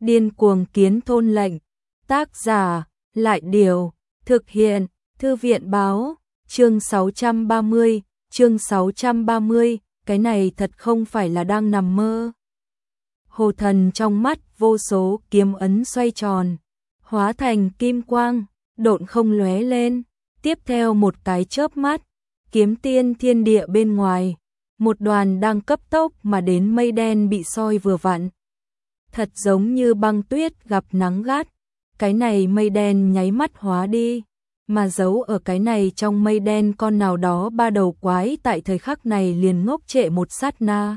Điên cuồng kiến thôn lệnh. Tác giả, Lại Điều. Thực hiện, Thư viện báo. Chương 630, cái này thật không phải là đang nằm mơ. Hồ Thần trong mắt vô số kiếm ấn xoay tròn, hóa thành kim quang, độn không lóe lên. Tiếp theo một cái chớp mắt, kiếm tiên thiên địa bên ngoài, một đoàn đang cấp tốc mà đến mây đen bị soi vừa vặn. Thật giống như băng tuyết gặp nắng gắt, cái này mây đen nháy mắt hóa đi, mà giấu ở cái này trong mây đen con nào đó ba đầu quái tại thời khắc này liền ngốc trệ một sát na.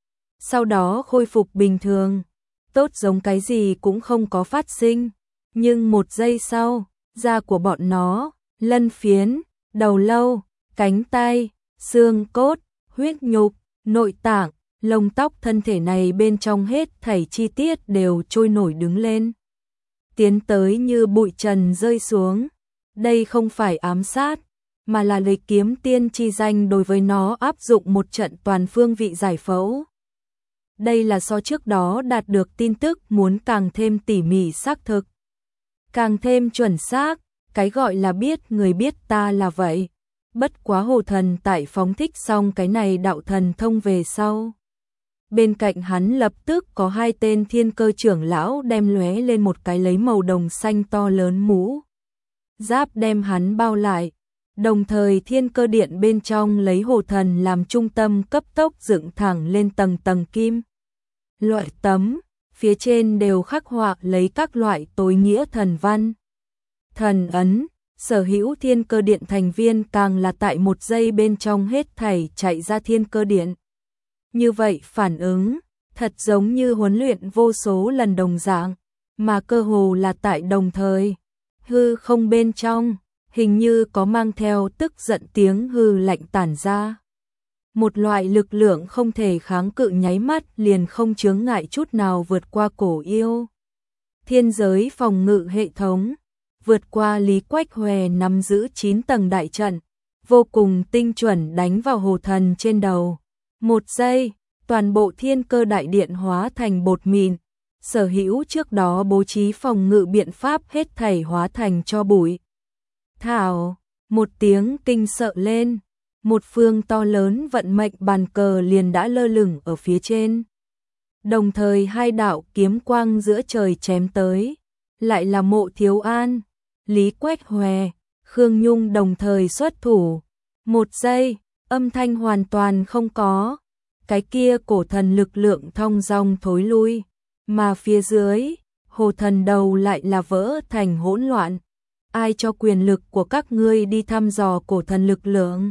Sau đó khôi phục bình thường, tốt giống cái gì cũng không có phát sinh, nhưng một giây sau, da của bọn nó, lân phiến, đầu lâu, cánh tay, xương cốt, huyết nhục, nội tạng, lông tóc thân thể này bên trong hết thảy chi tiết đều trôi nổi đứng lên. Tiến tới như bụi trần rơi xuống. Đây không phải ám sát, mà là lấy kiếm tiên chi danh đối với nó áp dụng một trận toàn phương vị giải phẫu. Đây là so trước đó đạt được tin tức muốn càng thêm tỉ mỉ xác thực, càng thêm chuẩn xác, cái gọi là biết người biết ta là vậy. Bất quá Hồ Thần tại phóng thích xong cái này đạo thần thông về sau. Bên cạnh hắn lập tức có hai tên thiên cơ trưởng lão đem lóe lên một cái lấy màu đồng xanh to lớn mũ giáp đem hắn bao lại, đồng thời thiên cơ điện bên trong lấy Hồ Thần làm trung tâm cấp tốc dựng thẳng lên tầng tầng kim loại tấm, phía trên đều khắc họa lấy các loại tối nghĩa thần văn, thần ấn. Sở hữu thiên cơ điện thành viên càng là tại một giây bên trong hết thảy chạy ra thiên cơ điện. Như vậy phản ứng, thật giống như huấn luyện vô số lần đồng dạng, mà cơ hồ là tại đồng thời. Hư không bên trong, hình như có mang theo tức giận tiếng hư lạnh tản ra. Một loại lực lượng không thể kháng cự nháy mắt liền không chướng ngại chút nào vượt qua cổ yêu. Thiên giới phòng ngự hệ thống, vượt qua Lý Quách Hòe nắm giữ 9 tầng đại trận, vô cùng tinh chuẩn đánh vào Hồ Thần trên đầu. Một giây, toàn bộ thiên cơ đại điện hóa thành bột mịn. Sở hữu trước đó bố trí phòng ngự biện pháp hết thảy hóa thành cho bụi. Thảo, một tiếng kinh sợ lên, một phương to lớn vận mệnh bàn cờ liền đã lơ lửng ở phía trên. Đồng thời hai đạo kiếm quang giữa trời chém tới, lại là Mộ Thiếu An, Lý Quách Hòe, Khương Nhung đồng thời xuất thủ. Một giây, âm thanh hoàn toàn không có, cái kia cổ thần lực lượng thong dong thối lui. Mà phía dưới, Hồ Thần đầu lại là vỡ thành hỗn loạn. Ai cho quyền lực của các ngươi đi thăm dò cổ thần lực lượng?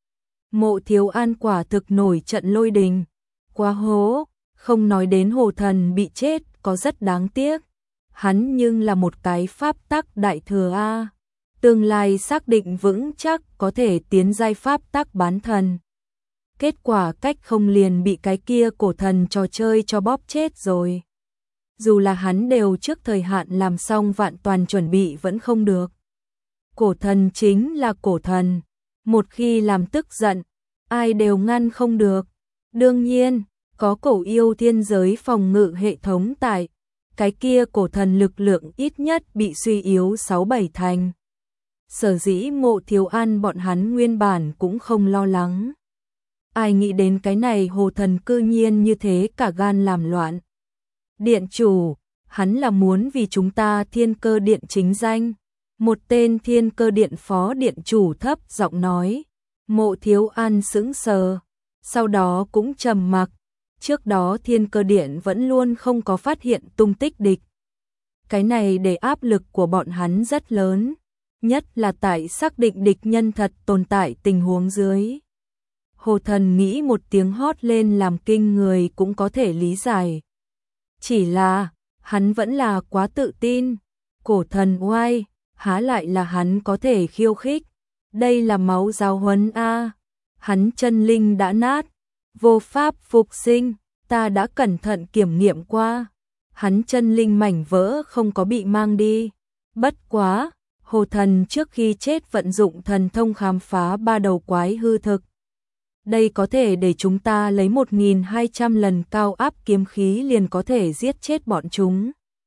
Mộ Thiếu An quả thực nổi trận lôi đình. Quá hố, không nói đến Hồ Thần bị chết có rất đáng tiếc. Hắn nhưng là một cái pháp tắc đại thừa A. Tương lai xác định vững chắc có thể tiến giai pháp tắc bán thần. Kết quả cách không liền bị cái kia cổ thần trò chơi cho bóp chết rồi. Dù là hắn đều trước thời hạn làm xong vạn toàn chuẩn bị vẫn không được. Cổ thần chính là cổ thần, một khi làm tức giận, ai đều ngăn không được. Đương nhiên, có cổ yêu thiên giới phòng ngự hệ thống tại, cái kia cổ thần lực lượng ít nhất bị suy yếu 6-7 thành. Sở dĩ Mộ Thiếu An bọn hắn nguyên bản cũng không lo lắng. Ai nghĩ đến cái này Hồ Thần cư nhiên như thế cả gan làm loạn. Điện chủ, hắn là muốn vì chúng ta thiên cơ điện chính danh. Một tên thiên cơ điện phó điện chủ thấp giọng nói. Mộ Thiếu An sững sờ, sau đó cũng trầm mặc. Trước đó thiên cơ điện vẫn luôn không có phát hiện tung tích địch. Cái này để áp lực của bọn hắn rất lớn, nhất là tại xác định địch nhân thật tồn tại tình huống dưới. Hồ Thần nghĩ một tiếng hót lên làm kinh người cũng có thể lý giải. Chỉ là, hắn vẫn là quá tự tin. Cổ thần oai, há lại là hắn có thể khiêu khích. Đây là máu giáo huấn A. Hắn chân linh đã nát, vô pháp phục sinh, ta đã cẩn thận kiểm nghiệm qua. Hắn chân linh mảnh vỡ không có bị mang đi. Bất quá, Hồ Thần trước khi chết vận dụng thần thông khám phá ba đầu quái hư thực. Đây có thể để chúng ta lấy 1200 lần cao áp kiếm khí liền có thể giết chết bọn chúng.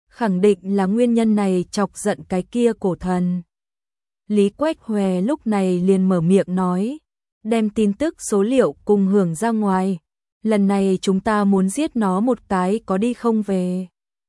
khẳng định là nguyên nhân này chọc giận cái kia cổ thần. Lý Quách Hòe lúc này liền mở miệng nói, đem tin tức số liệu cùng hưởng ra ngoài, lần này chúng ta muốn giết nó một cái có đi không về.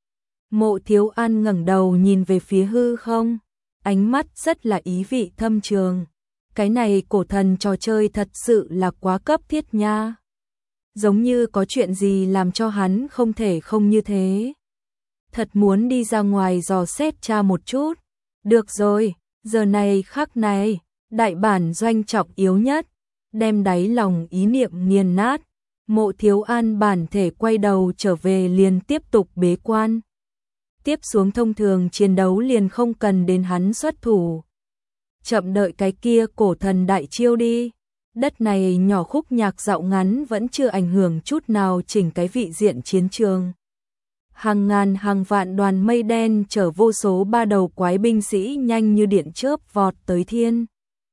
Mộ Thiếu An ngẩng đầu nhìn về phía hư không, ánh mắt rất là ý vị thâm trường. Cái này cổ thần trò chơi thật sự là quá cấp thiết nha. Giống như có chuyện gì làm cho hắn không thể không như thế. Thật muốn đi ra ngoài dò xét tra một chút. Được rồi, giờ này khắc này, đại bản doanh trọng yếu nhất, đem đáy lòng ý niệm nghiền nát. Mộ Thiếu An bản thể quay đầu trở về liền tiếp tục bế quan. Tiếp xuống thông thường chiến đấu liền không cần đến hắn xuất thủ. Chậm đợi cái kia cổ thần đại chiêu đi. Đất này nhỏ khúc nhạc dạo ngắn vẫn chưa ảnh hưởng chút nào chỉnh cái vị diện chiến trường. Hàng ngàn hàng vạn đoàn mây đen chở vô số ba đầu quái binh sĩ nhanh như điện chớp vọt tới thiên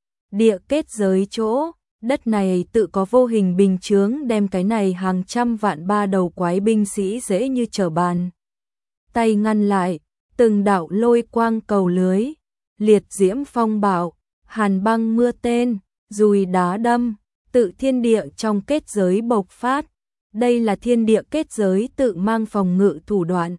địa kết giới chỗ. Đất này tự có vô hình bình chướng đem cái này hàng trăm vạn ba đầu quái binh sĩ dễ như trở bàn tay ngăn lại. Từng đạo lôi quang cầu lưới, liệt diễm phong bạo, hàn băng mưa tên, dùi đá đâm, tự thiên địa trong kết giới bộc phát. Đây là thiên địa kết giới tự mang phòng ngự thủ đoạn.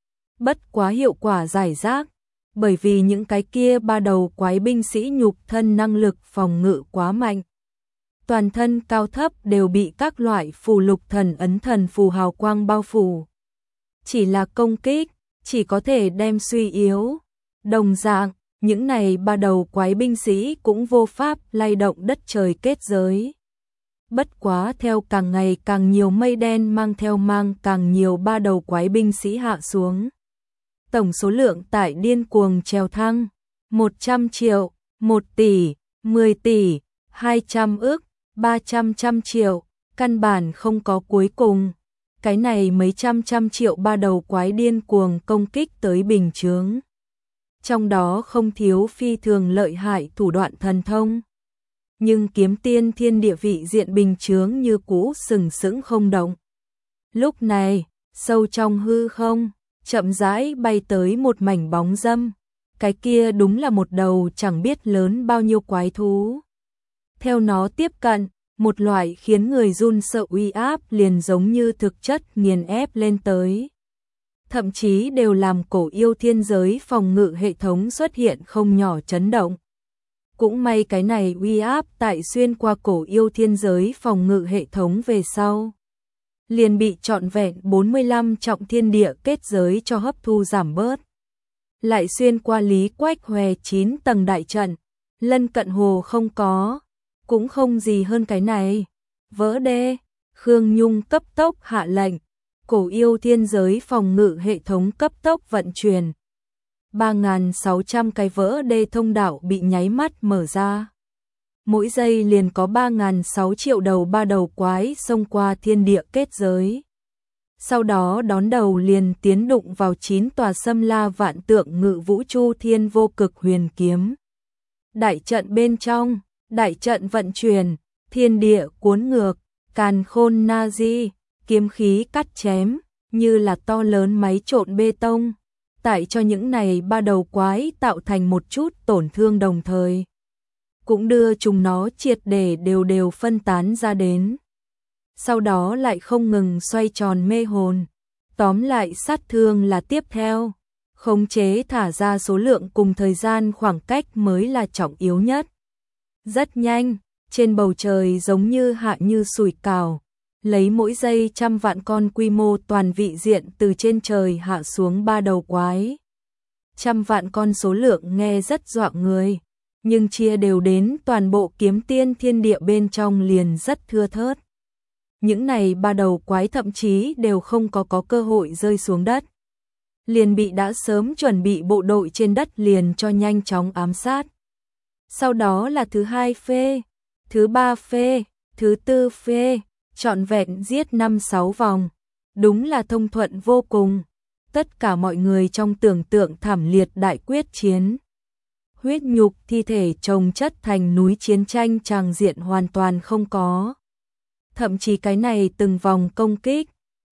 Bất quá hiệu quả giải rác, bởi vì những cái kia ba đầu quái binh sĩ nhục thân năng lực phòng ngự quá mạnh. Toàn thân cao thấp đều bị các loại phù lục thần ấn thần phù hào quang bao phủ. Chỉ là công kích, chỉ có thể đem suy yếu. Đồng dạng, những này ba đầu quái binh sĩ cũng vô pháp lay động đất trời kết giới. Bất quá theo càng ngày càng nhiều mây đen mang càng nhiều ba đầu quái binh sĩ hạ xuống. Tổng số lượng tại điên cuồng trèo thăng, 100 triệu, 1 tỷ, 10 tỷ, 200 ức, 300 triệu, căn bản không có cuối cùng. Cái này mấy trăm triệu ba đầu quái điên cuồng công kích tới bình chướng. Trong đó không thiếu phi thường lợi hại thủ đoạn thần thông. Nhưng kiếm tiên thiên địa vị diện bình chướng như cũ sừng sững không động. Lúc này, sâu trong hư không, chậm rãi bay tới một mảnh bóng dâm. Cái kia đúng là một đầu chẳng biết lớn bao nhiêu quái thú. Theo nó tiếp cận, một loại khiến người run sợ uy áp liền giống như thực chất nghiền ép lên tới. Thậm chí đều làm cổ yêu thiên giới phòng ngự hệ thống xuất hiện không nhỏ chấn động. Cũng may cái này uy áp tại xuyên qua cổ yêu thiên giới phòng ngự hệ thống về sau. Liền bị trọn vẹn 45 trọng thiên địa kết giới cho hấp thu giảm bớt. Lại xuyên qua Lý Quách Hòe 9 tầng đại trận, lân cận hồ không có, cũng không gì hơn cái này. Vỡ đê, Khương Nhung cấp tốc hạ lệnh, cổ yêu thiên giới phòng ngự hệ thống cấp tốc vận chuyển. 3.600 cái vỡ đê thông đạo bị nháy mắt mở ra. Mỗi giây liền có 3.600 triệu đầu ba đầu quái xông qua thiên địa kết giới. Sau đó đón đầu liền tiến đụng vào 9 tòa xâm la vạn tượng ngự vũ chu thiên vô cực huyền kiếm. Đại trận bên trong, đại trận vận chuyển, thiên địa cuốn ngược, càn khôn na di, kiếm khí cắt chém, như là to lớn máy trộn bê tông. Tại cho những này ba đầu quái tạo thành một chút tổn thương đồng thời. Cũng đưa chúng nó triệt để đều phân tán ra đến. Sau đó lại không ngừng xoay tròn mê hồn. Tóm lại sát thương là tiếp theo. Khống chế thả ra số lượng cùng thời gian khoảng cách mới là trọng yếu nhất. Rất nhanh, trên bầu trời giống như hạ như sủi cảo. Lấy mỗi giây trăm vạn con quy mô toàn vị diện từ trên trời hạ xuống ba đầu quái. Trăm vạn con số lượng nghe rất dọa người, nhưng chia đều đến toàn bộ kiếm tiên thiên địa bên trong liền rất thưa thớt. Những này ba đầu quái thậm chí đều không có cơ hội rơi xuống đất. Liền bị đã sớm chuẩn bị bộ đội trên đất liền cho nhanh chóng ám sát. Sau đó là thứ 2 phê, thứ 3 phê, thứ 4 phê. Trọn vẹn giết 5-6 vòng, đúng là thông thuận vô cùng. Tất cả mọi người trong tưởng tượng thảm liệt đại quyết chiến. Huyết nhục thi thể chồng chất thành núi, chiến tranh tràng diện hoàn toàn không có. Thậm chí cái này từng vòng công kích,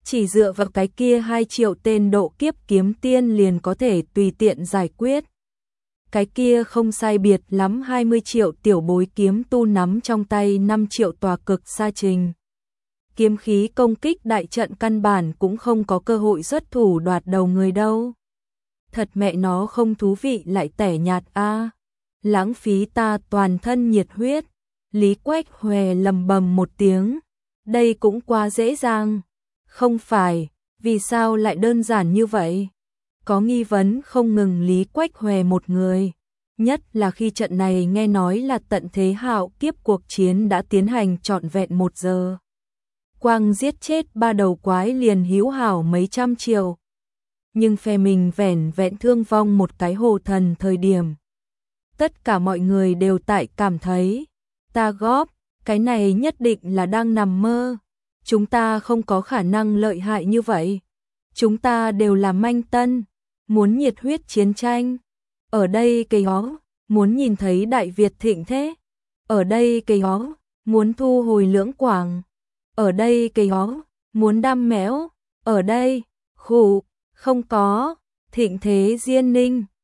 Chỉ dựa vào cái kia 2 triệu tên độ kiếp kiếm tiên liền có thể tùy tiện giải quyết. Cái kia không sai biệt lắm 20 triệu tiểu bối kiếm tu nắm trong tay 5 triệu tòa cực sa trình. Kiếm khí công kích đại trận căn bản cũng không có cơ hội xuất thủ đoạt đầu người đâu. Thật mẹ nó không thú vị lại tẻ nhạt a. Lãng phí ta toàn thân nhiệt huyết. Lý Quách Hòe lầm bầm một tiếng. Đây cũng quá dễ dàng. Không phải, vì sao lại đơn giản như vậy? Có nghi vấn không ngừng Lý Quách Hòe một người. Nhất là khi trận này nghe nói là tận thế hạo kiếp cuộc chiến đã tiến hành trọn vẹn 1 giờ. Quang giết chết 3 đầu quái liền hữu hảo mấy trăm triệu. Nhưng phe mình vẻn vẹn thương vong một cái hồ thần thời điểm. Tất cả mọi người đều tại cảm thấy, ta góp, cái này nhất định là đang nằm mơ. Chúng ta không có khả năng lợi hại như vậy. Chúng ta đều là manh tân, muốn nhiệt huyết chiến tranh. Ở đây cây hó, muốn nhìn thấy Đại Việt thịnh thế. Ở đây cây hó, muốn thu hồi Lưỡng Quảng. Ở đây cây hó, muốn đam mẽo. Ở đây, khủ, không có, thịnh thế Diên Ninh.